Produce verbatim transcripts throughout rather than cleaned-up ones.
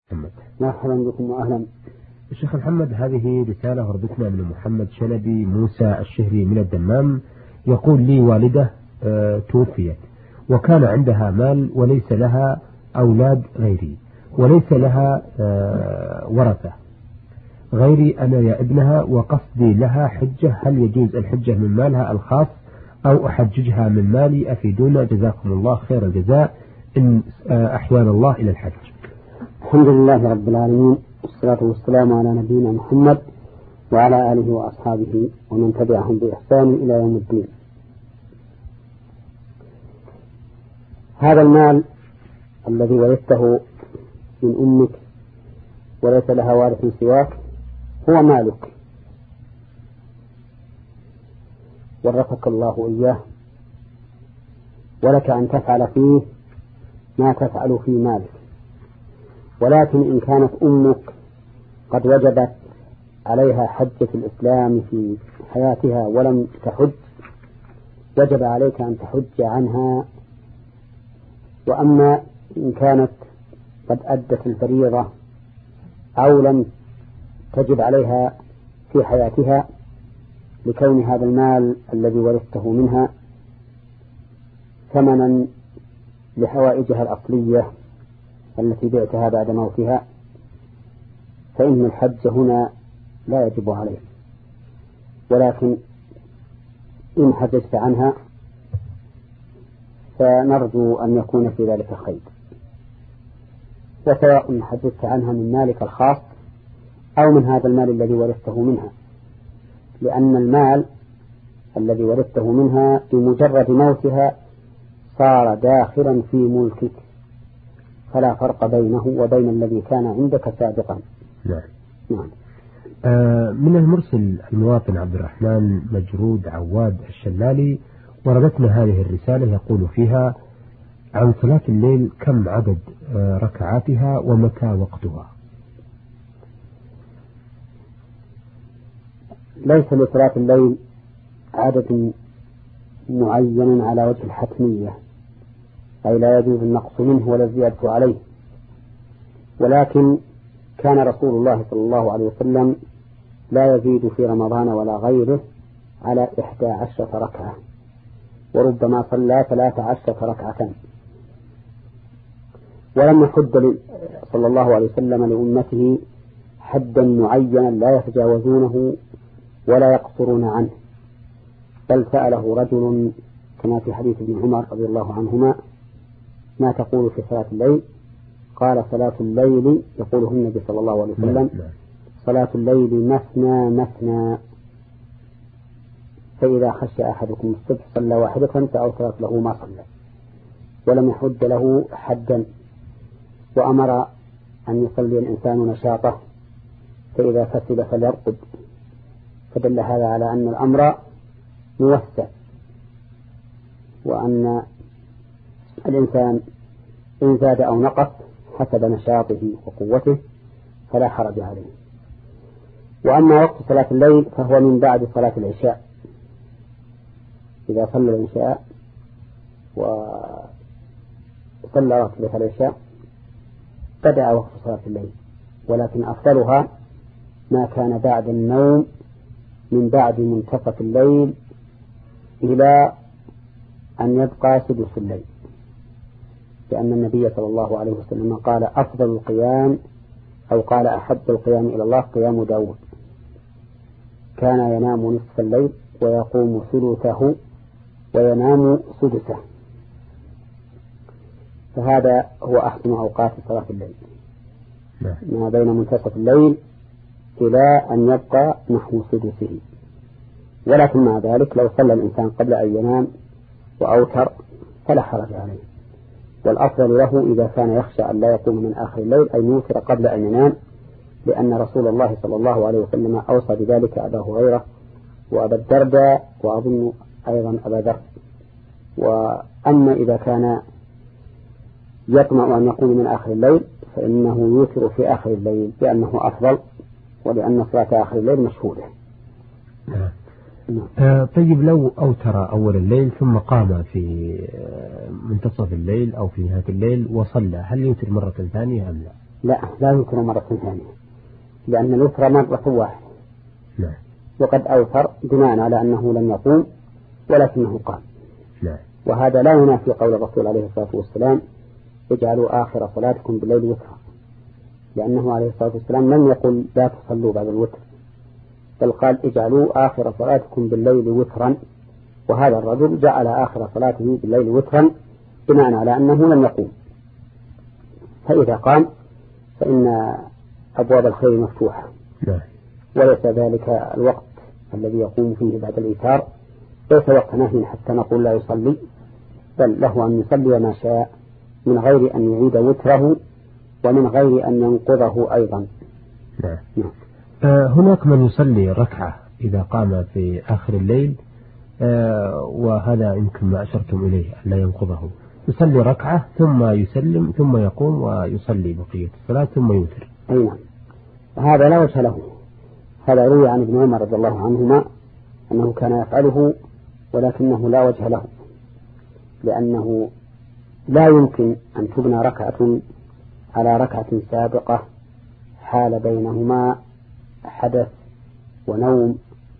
محمد. مرحبا بكم وأهلا. الشيخ محمد، هذه رسالة وردتنا من محمد شلبي موسى الشهري من الدمام. يقول لي والدة آه توفيت وكان عندها مال وليس لها أولاد غيري وليس لها آه ورثة غيري أنا يا ابنها، وقصدي لها حجة، هل يجوز الحجة من مالها الخاص أو أحججها من مالي؟ أفيدونا جزاكم الله خير الجزاء إن آه أحيانا الله إلى الحج. الحمد لله رب العالمين، والصلاة والسلام على نبينا محمد وعلى آله وأصحابه ومن تبعهم بإحسان إلى يوم الدين. هذا المال الذي ورثته من أمك وليس لها وارث سواك هو مالك، ورثك الله إياه، ولك أن تفعل فيه ما تفعل في مالك. ولكن إن كانت أمك قد وجبت عليها حجة الإسلام في حياتها ولم تحج، وجب عليك أن تحج عنها. وأما إن كانت قد أدت الفريضة أو لم تجب عليها في حياتها لكون هذا المال الذي ورثته منها ثمنا لحوائجها الأصلية التي بعتها بعد موتها، فإن الحج هنا لا يجب عليه. ولكن إن حججت عنها فنرجو أن يكون في ذلك خير، وسواء حججت عنها من مالك الخاص أو من هذا المال الذي ورثته منها، لأن المال الذي ورثته منها بمجرد موتها صار داخلا في ملكك، فلا فرق بينه وبين الذي كان عندك سابقا. نعم. نعم. آه من المرسل المواطن عبد الرحمن مجرود عواد الشلالي وردتنا هذه الرسالة، يقول فيها عن صلاة الليل كم عدد آه ركعاتها ومتى وقتها؟ ليس لصلاة الليل عدد معين على وجه الحتمية، أي لا يجوز النقص منه ولا الزيادة عليه، ولكن كان رسول الله صلى الله عليه وسلم لا يزيد في رمضان ولا غيره على إحدى عشرة ركعة، وربما صلى ثلاث عشرة ركعة. ولم يحد صلى الله عليه وسلم لأمته حدا معينا لا يتجاوزونه ولا يقصرون عنه، بل سأله رجل كما في حديث ابن عمر رضي الله عنهما ما تقول في صلاة الليل؟ قال صلاة الليل، يقوله النبي صلى الله عليه وسلم صلاة الليل مثنى مثنى، فإذا خشى أحدكم الصبح صلى واحدة فأوترت له ما صلى، ولم يحد له حدا. وأمر أن يصلي الإنسان نشاطه، فإذا فسد فليرقد، فدل هذا على أن الأمر موسع، وأن الإنسان إن زاد أو نقص حسب نشاطه وقوته فلا حرج عليه. وأما وقت صلاة الليل فهو من بعد صلاة العشاء، إذا صلى العشاء وصلى راتبة العشاء بدأ وقت صلاة الليل، ولكن أفضلها ما كان بعد النوم من بعد منتصف الليل إلى أن يبقى سدس الليل، لأن النبي صلى الله عليه وسلم قال أفضل القيام أو قال أحب القيام إلى الله قيام داود، كان ينام نصف الليل ويقوم ثلثه وينام سدسه، فهذا هو أحسن أوقات صلاة الليل، ما بين منتصف الليل إلى أن يبقى نحو سدسه. ولكن مع ذلك لو صلى الإنسان قبل أن ينام وأوتر فلا حرج عليه، والأفضل له إذا كان يخشى أن لا يقوم من آخر الليل أن يوتر قبل أن ينام، لأن رسول الله صلى الله عليه وسلم أوصى بذلك أبا هريرة وأبا الدرداء وأظن أيضا أبا ذر. وأما إذا كان يطمع أن يقوم من آخر الليل فإنه يوتر في آخر الليل لأنه أفضل، ولأن صلاة آخر الليل مشهودة. آه طيب لو أوتر أول الليل ثم قام في منتصف الليل أو في نهاية الليل وصلى، هل يوتر مرة ثانية أم لا؟ لا لا يوتر مرة ثانية، لأن الوتر مرة واحدة. نعم. وقد أوتر بناء على أنه لم يقوم ولكنه قام. نعم. وهذا لا ينافي قول الرسول عليه الصلاة والسلام اجعلوا آخر صلاتكم بالليل وترا، لأنه عليه الصلاة والسلام لم يقل لا تصلوا بعد الوتر، بل قال اجعلوا آخر صلاتكم بالليل وترا، وهذا الرجل جعل آخر صلاته بالليل وترا بناء على أنه لم يقوم. فإذا قام فإن أبواب الخير مفتوحة. نعم. وليس ذلك الوقت الذي يقوم فيه بعد الإيتار ليس وقت نهي حتى نقول لا يصلي، بل له أن يصلي ما شاء من غير أن يعيد وتره ومن غير أن ينقضه أيضا. نعم. نعم. آه هناك من يصلي ركعة إذا قام في آخر الليل، آه وهذا يمكن ما أشرتم إليه لا ينقضه، يصلي ركعة ثم يسلم ثم يقوم ويصلي بقية الصلاة ثم يوتر. أي نعم. هذا لا وجه له. هذا روي عن ابن عمر رضي الله عنهما أنه كان يفعله، ولكنه لا وجه له، لأنه لا يمكن أن تبنى ركعة على ركعة سابقة حال بينهما حدث ونوم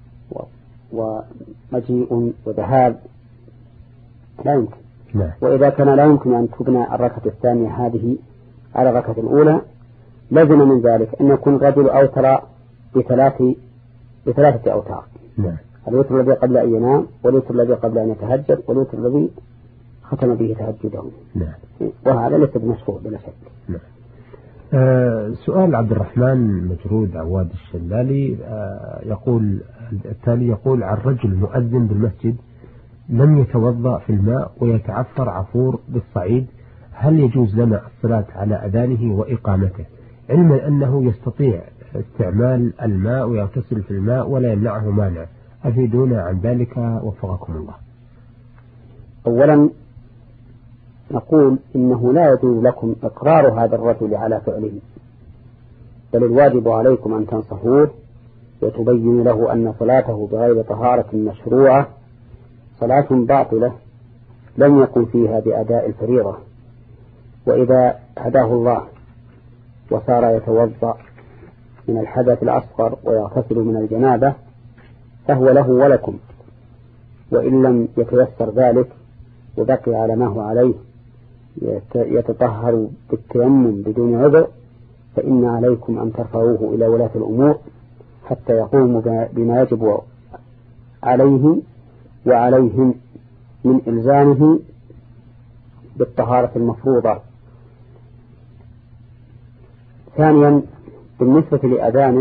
ومجيء وذهاب، لا يمكن. لا. وإذا كان لا يمكن أن تبنى الركعة الثانية هذه على الركعة الأولى، لازم من ذلك أن يكون الرجل أوتر بثلاث بثلاثة أوتار. نعم. الوتر الذي قبل أن ينام، والوتر الذي قبل أن يتهجد، والوتر الذي ختم به تهجده. نعم. وهذا ليس بمشروع بلا شك. نعم. آه سؤال عبد الرحمن مجرود عواد الشلالي آه يقول التالي، يقول عن رجل مؤذن بالمسجد لم يتوضأ في الماء ويتعفر عفور بالصعيد، هل يجوز لنا الصلاة على أذانه وإقامته، علما أنه يستطيع استعمال الماء ويغتسل في الماء ولا يمنعه مانع؟ أفيدونا عن ذلك وفقكم الله. أولا نقول إنه لا يجوز لكم إقرار هذا الرجل على فعله، بل الواجب عليكم أن تنصحوه وتبين له أن صلاته بغير طهارة مشروعة صلاة باطلة لم يكن فيها بأداء الفريضة. وإذا هداه الله وصار يتوضأ من الحدث الأصغر ويغتسل من الجنابة فهو له ولكم، وإن لم يتيسر ذلك وبقي على ما هو عليه يتطهر بالتيمم بدون عذر، فإن عليكم أن ترفعوه إلى ولاة الأمور حتى يقوموا بما يجب عليه وعليهم من إلزامه بالطهارة المفروضة. ثانيا بالنسبة لأذانه،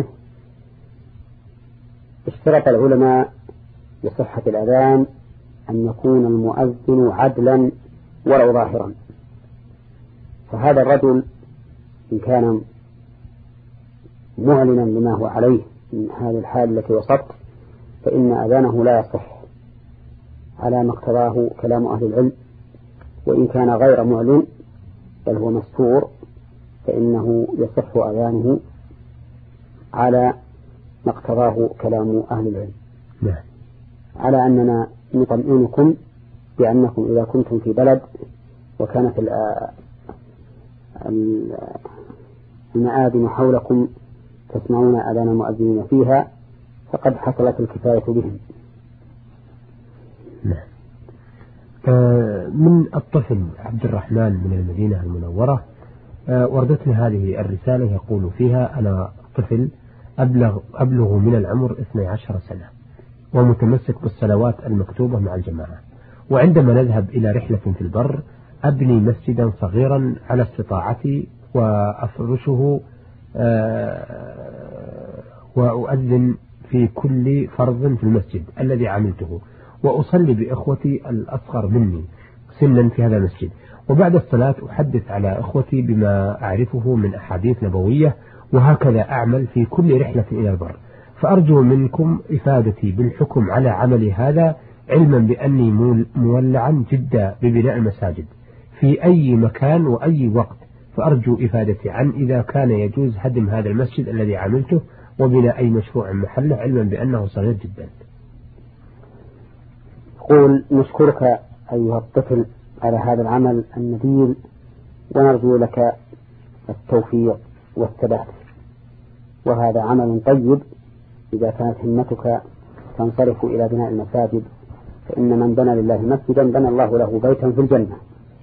اشترط العلماء لصحة الأذان أن يكون المؤذن عدلا ولو ظاهرا، فهذا الرجل إن كان معلنا لما هو عليه من هذه الحال التي وصفت فإن أذانه لا يصح على ما اقتضاه كلام أهل العلم، وإن كان غير معلن بل هو مستور فإنه يصح أذانه على ما اقتضاه كلام أهل العلم. نعم. على أننا نطمئنكم بأنكم إذا كنتم في بلد وكانت المآذن حولكم تسمعون أذان المؤذنين فيها فقد حصلت الكفاية بهم. نعم. آه من الطفل عبد الرحمن من المدينة المنورة آه وردتني هذه الرسالة يقول فيها: أنا طفل أبلغ, أبلغ من العمر اثني عشر سنة ومتمسك بالصلوات المكتوبة مع الجماعة، وعندما نذهب إلى رحلة في البر أبني مسجدا صغيرا على استطاعتي وأفرشه آه وأؤذن في كل فرض في المسجد الذي عملته، وأصلي بإخوتي الأصغر مني سنا في هذا المسجد، وبعد الصلاة أحدث على إخوتي بما أعرفه من أحاديث نبوية، وهكذا أعمل في كل رحلة إلى البر. فأرجو منكم إفادتي بالحكم على عملي هذا، علما بأني مولعا جدا ببناء المساجد في أي مكان وأي وقت، فأرجو إفادتي عن إذا كان يجوز هدم هذا المسجد الذي عملته وبناء أي مشروع محله، علما بأنه صغير جدا. قول نشكرك أيها الطفل على هذا العمل النبيل، ونرجو لك التوفيق والثبات، وهذا عمل طيب إذا كانت همتك تنصرف إلى بناء المساجد، فإن من بنى لله مسجدا بنى الله له بيتا في الجنة.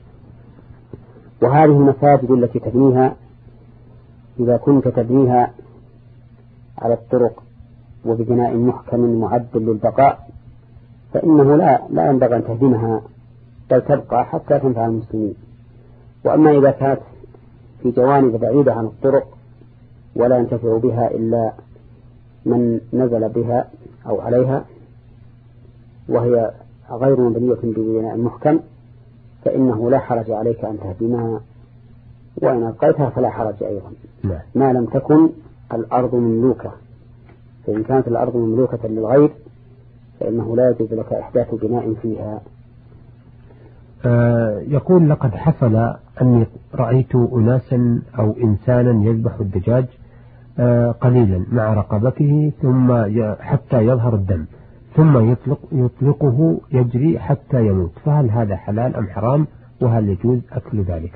وهذه المساجد التي تبنيها إذا كنت تبنيها على الطرق وببناء محكم معد للبقاء فإنه لا لا ينبغي أن تهدمها بل تبقى حتى تنفع المسلمين. وأما إذا كانت في جوانب بعيدة عن الطرق ولا ينتفع بها إلا من نزل بها أو عليها وهي غير مبنية ببناء محكم فإنه لا حرج عليك أن تهدمها، وإن أبقيتها فلا حرج أيضا ما لم تكن الأرض مملوكة. فإن كانت الأرض مملوكة للغير فإنه لا يجوز لك إحداث بناء فيها. آه يقول لقد حصل أني رأيت أناسا أو إنسانا يذبح الدجاج آه قليلا مع رقبته ثم حتى يظهر الدم ثم يطلق يطلقه يجري حتى يموت، فهل هذا حلال أم حرام، وهل يجوز أكل ذلك؟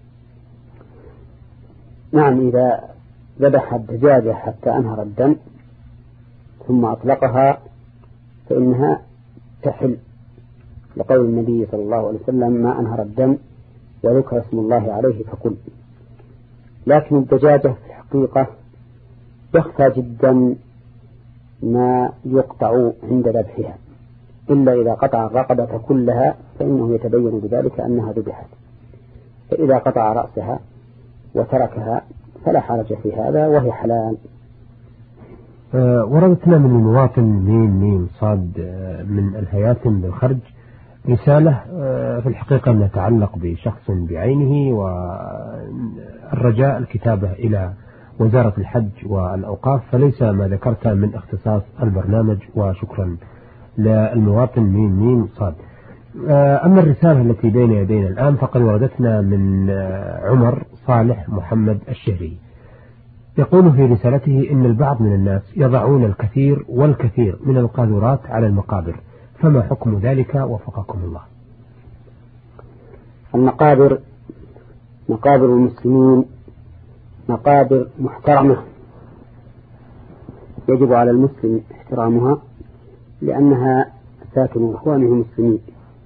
نعم، إذا ذبح الدجاجة حتى أنهر الدم ثم أطلقها فإنها تحل، لقول النبي صلى الله عليه وسلم ما أنهر الدم وذكر اسم الله عليه فكل. لكن الدجاجة في الحقيقة يخفى جدا ما يقطع عند ذبحها، إلا إذا قطع الرقبة كلها فإنه يتبين بذلك أنها ذبحت، فإذا قطع رأسها وتركها فلا حرج في هذا وهي حلال. أه وردتنا من المواطن ميم ميم صاد أه من الهياثم بالخرج رسالة أه في الحقيقة أنها تتعلق بشخص بعينه، والرجاء الكتابة إلى وزارة الحج والأوقاف، فليس ما ذكرت من اختصاص البرنامج، وشكرا للمواطن ميم ميم صاد. أما الرسالة التي بين يدينا الآن فقد وردتنا من عمر صالح محمد الشهري، يقول في رسالته إن البعض من الناس يضعون الكثير والكثير من القاذورات على المقابر، فما حكم ذلك وفقكم الله؟ المقابر مقابر المسلمين مقابر محترمة يجب على المسلم احترامها لأنها ساكن إخوانه المسلمين،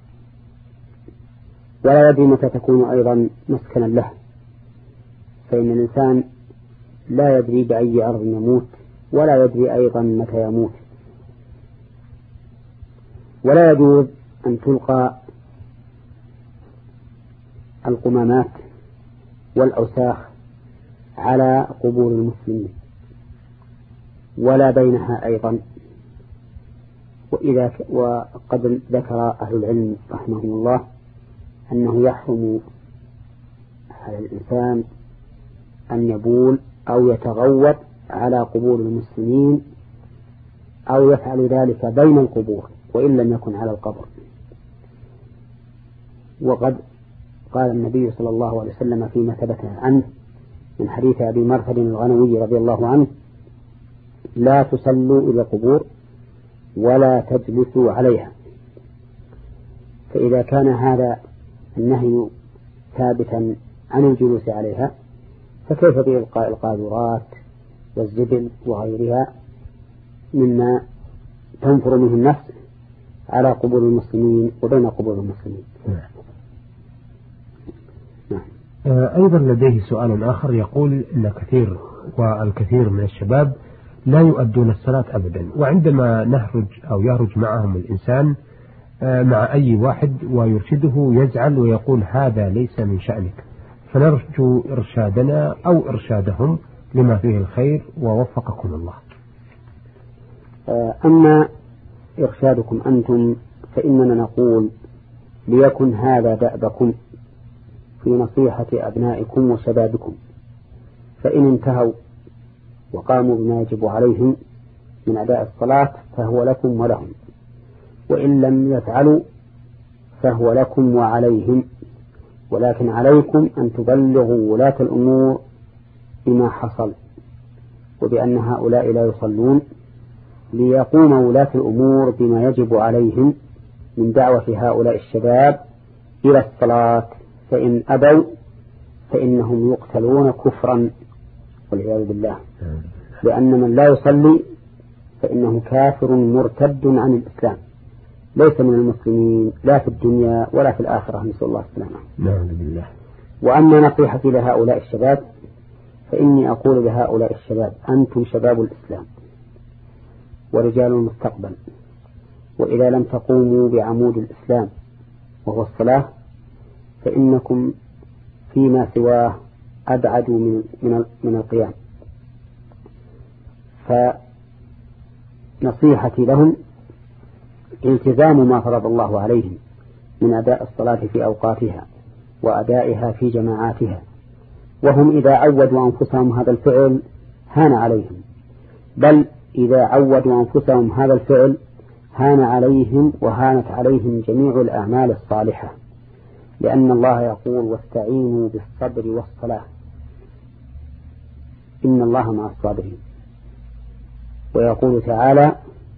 ولا يدري متى تكون أيضا مسكنا له، فإن الإنسان لا يدري بأي أرض يموت ولا يدري أيضا متى يموت. ولا يجوز أن تلقى القمامات والأوساخ على قبور المسلمين ولا بينها أيضا. وإذا وقد ذكر أهل العلم رحمهم الله أنه يحرم على الإنسان أن يبول أو يتغوط على قبور المسلمين أو يفعل ذلك بين القبور وإن لم يكن على القبر. وقد قال النبي صلى الله عليه وسلم فيما ثبت عنه من حديث أبي مرثد الغنوي رضي الله عنه: لا تسلوا إلى القبور ولا تجلسوا عليها. فإذا كان هذا النهي ثابتا عن الجلوس عليها فكيف بإلقاء القاذورات والزبل وغيرها مما تنفر منه النفس على قبور المسلمين وبين قبور المسلمين؟ نعم. أيضا لديه سؤال آخر يقول إن كثير والكثير من الشباب لا يؤدون الصلاة أبدا، وعندما نهرج أو يهرج معهم الإنسان مع أي واحد ويرشده يزعل ويقول هذا ليس من شأنك، فنرجو إرشادنا أو إرشادهم لما فيه الخير ووفقكم الله. أما إرشادكم أنتم فإننا نقول ليكن هذا دأبكم في نصيحة أبنائكم وشبابكم، فإن انتهوا وقاموا بما يجب عليهم من أداء الصلاة فهو لكم ولهم، وإن لم يفعلوا فهو لكم وعليهم، ولكن عليكم أن تبلغوا ولاة الأمور بما حصل وبأن هؤلاء لا يصلون، ليقوم ولاة الأمور بما يجب عليهم من دعوة هؤلاء الشباب إلى الصلاة، فإن أبوا فإنهم يقتلون كفرا والعياذ بالله، لأن من لا يصلي فإنه كافر مرتد عن الإسلام، ليس من المسلمين لا في الدنيا ولا في الآخرة، نسأل الله السلامة. نعم بالله. وأما نصيحتي لهؤلاء الشباب فإني أقول لهؤلاء الشباب: أنتم شباب الإسلام ورجال المستقبل، وإذا لم تقوموا بعمود الإسلام وهو الصلاة فإنكم فيما سواه أبعدوا من من من القيام. فنصيحتي لهم التزام ما فرض الله عليهم من أداء الصلاة في أوقاتها وأدائها في جماعاتها، وهم إذا عودوا أنفسهم هذا الفعل هان عليهم، بل إذا عودوا أنفسهم هذا الفعل هان عليهم وهانت عليهم جميع الأعمال الصالحة، لأن الله يقول: واستعينوا بالصبر والصلاة إن الله مع الصابرين. ويقول تعالى: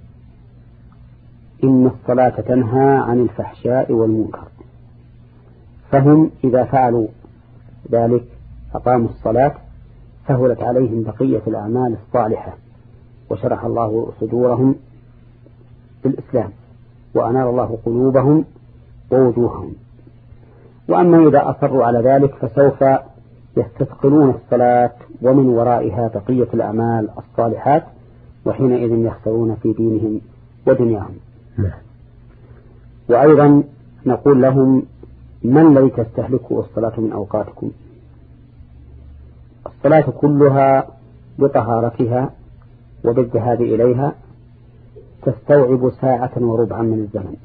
إن الصلاة تنهى عن الفحشاء والمنكر. فهم إذا فعلوا ذلك أقاموا الصلاة سهلت عليهم بقية الأعمال الصالحة، وشرح الله صدورهم بالإسلام، وأنار الله قلوبهم ووجوههم. وأما إذا أصروا على ذلك فسوف يستثقلون الصلاة ومن ورائها بقية الأعمال الصالحات، وحينئذ يخسرون في دينهم ودنياهم. وأيضا نقول لهم: ما الذي تستهلكه الصلاة من أوقاتكم؟ الصلاة كلها بطهارتها وبالذهاب إليها تستوعب ساعة وربعا من الزمن،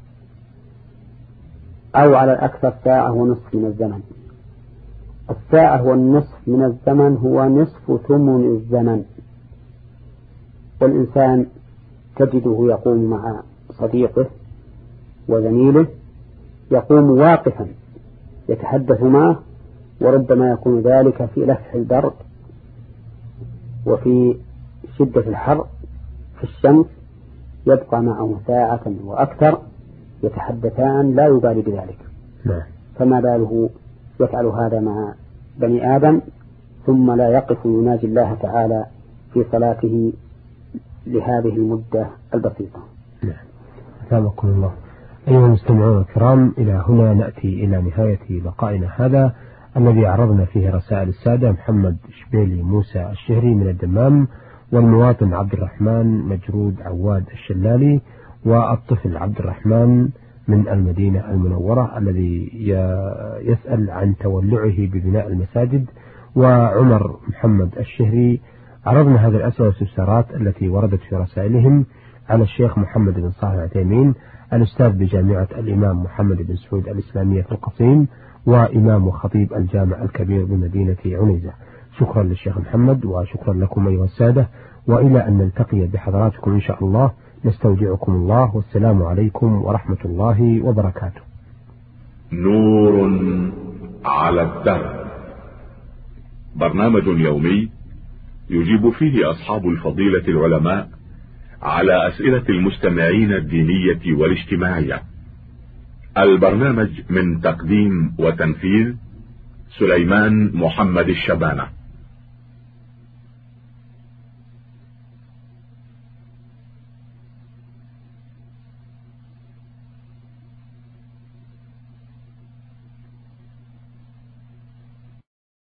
أو على الأكثر ساعة ونصف من الزمن. الساعة والنصف من الزمن هو نصف ثمن الزمن. والإنسان تجده يقوم مع صديقه وزميله، يقوم واقفا يتحدث معه، وربما يكون ذلك في لفح البرد وفي شدة الحر في الشمس، يبقى معه ساعة وأكثر يتحدثان لا يبالي بذلك. لا. فما باله يفعل هذا مع بني آدم ثم لا يقف يناجي الله تعالى في صلاته لهذه المدة البسيطة. نعم. أثابكم الله. أيها المستمعون الكرام، إلى هنا نأتي إلى نهاية لقائنا هذا الذي عرضنا فيه رسائل السادة محمد شبيلي موسى الشهري من الدمام، والمواطن عبد الرحمن مجرود عواد الشلالي، والطفل عبد الرحمن من المدينة المنورة الذي يسأل عن تولعه ببناء المساجد، وعمر محمد الشهري. عرضنا هذه الأسئلة والاستفسارات التي وردت في رسائلهم على الشيخ محمد بن صالح العثيمين، الأستاذ بجامعة الإمام محمد بن سعود الإسلامية في القصيم، وإمام وخطيب الجامع الكبير بمدينة عنيزة. شكرا للشيخ محمد وشكرا لكم أيها السادة، وإلى أن نلتقي بحضراتكم إن شاء الله نستودعكم الله، والسلام عليكم ورحمة الله وبركاته. نور على الدرب، برنامج يومي يجيب فيه أصحاب الفضيلة العلماء على أسئلة المستمعين الدينية والاجتماعية. البرنامج من تقديم وتنفيذ سليمان محمد الشبانة.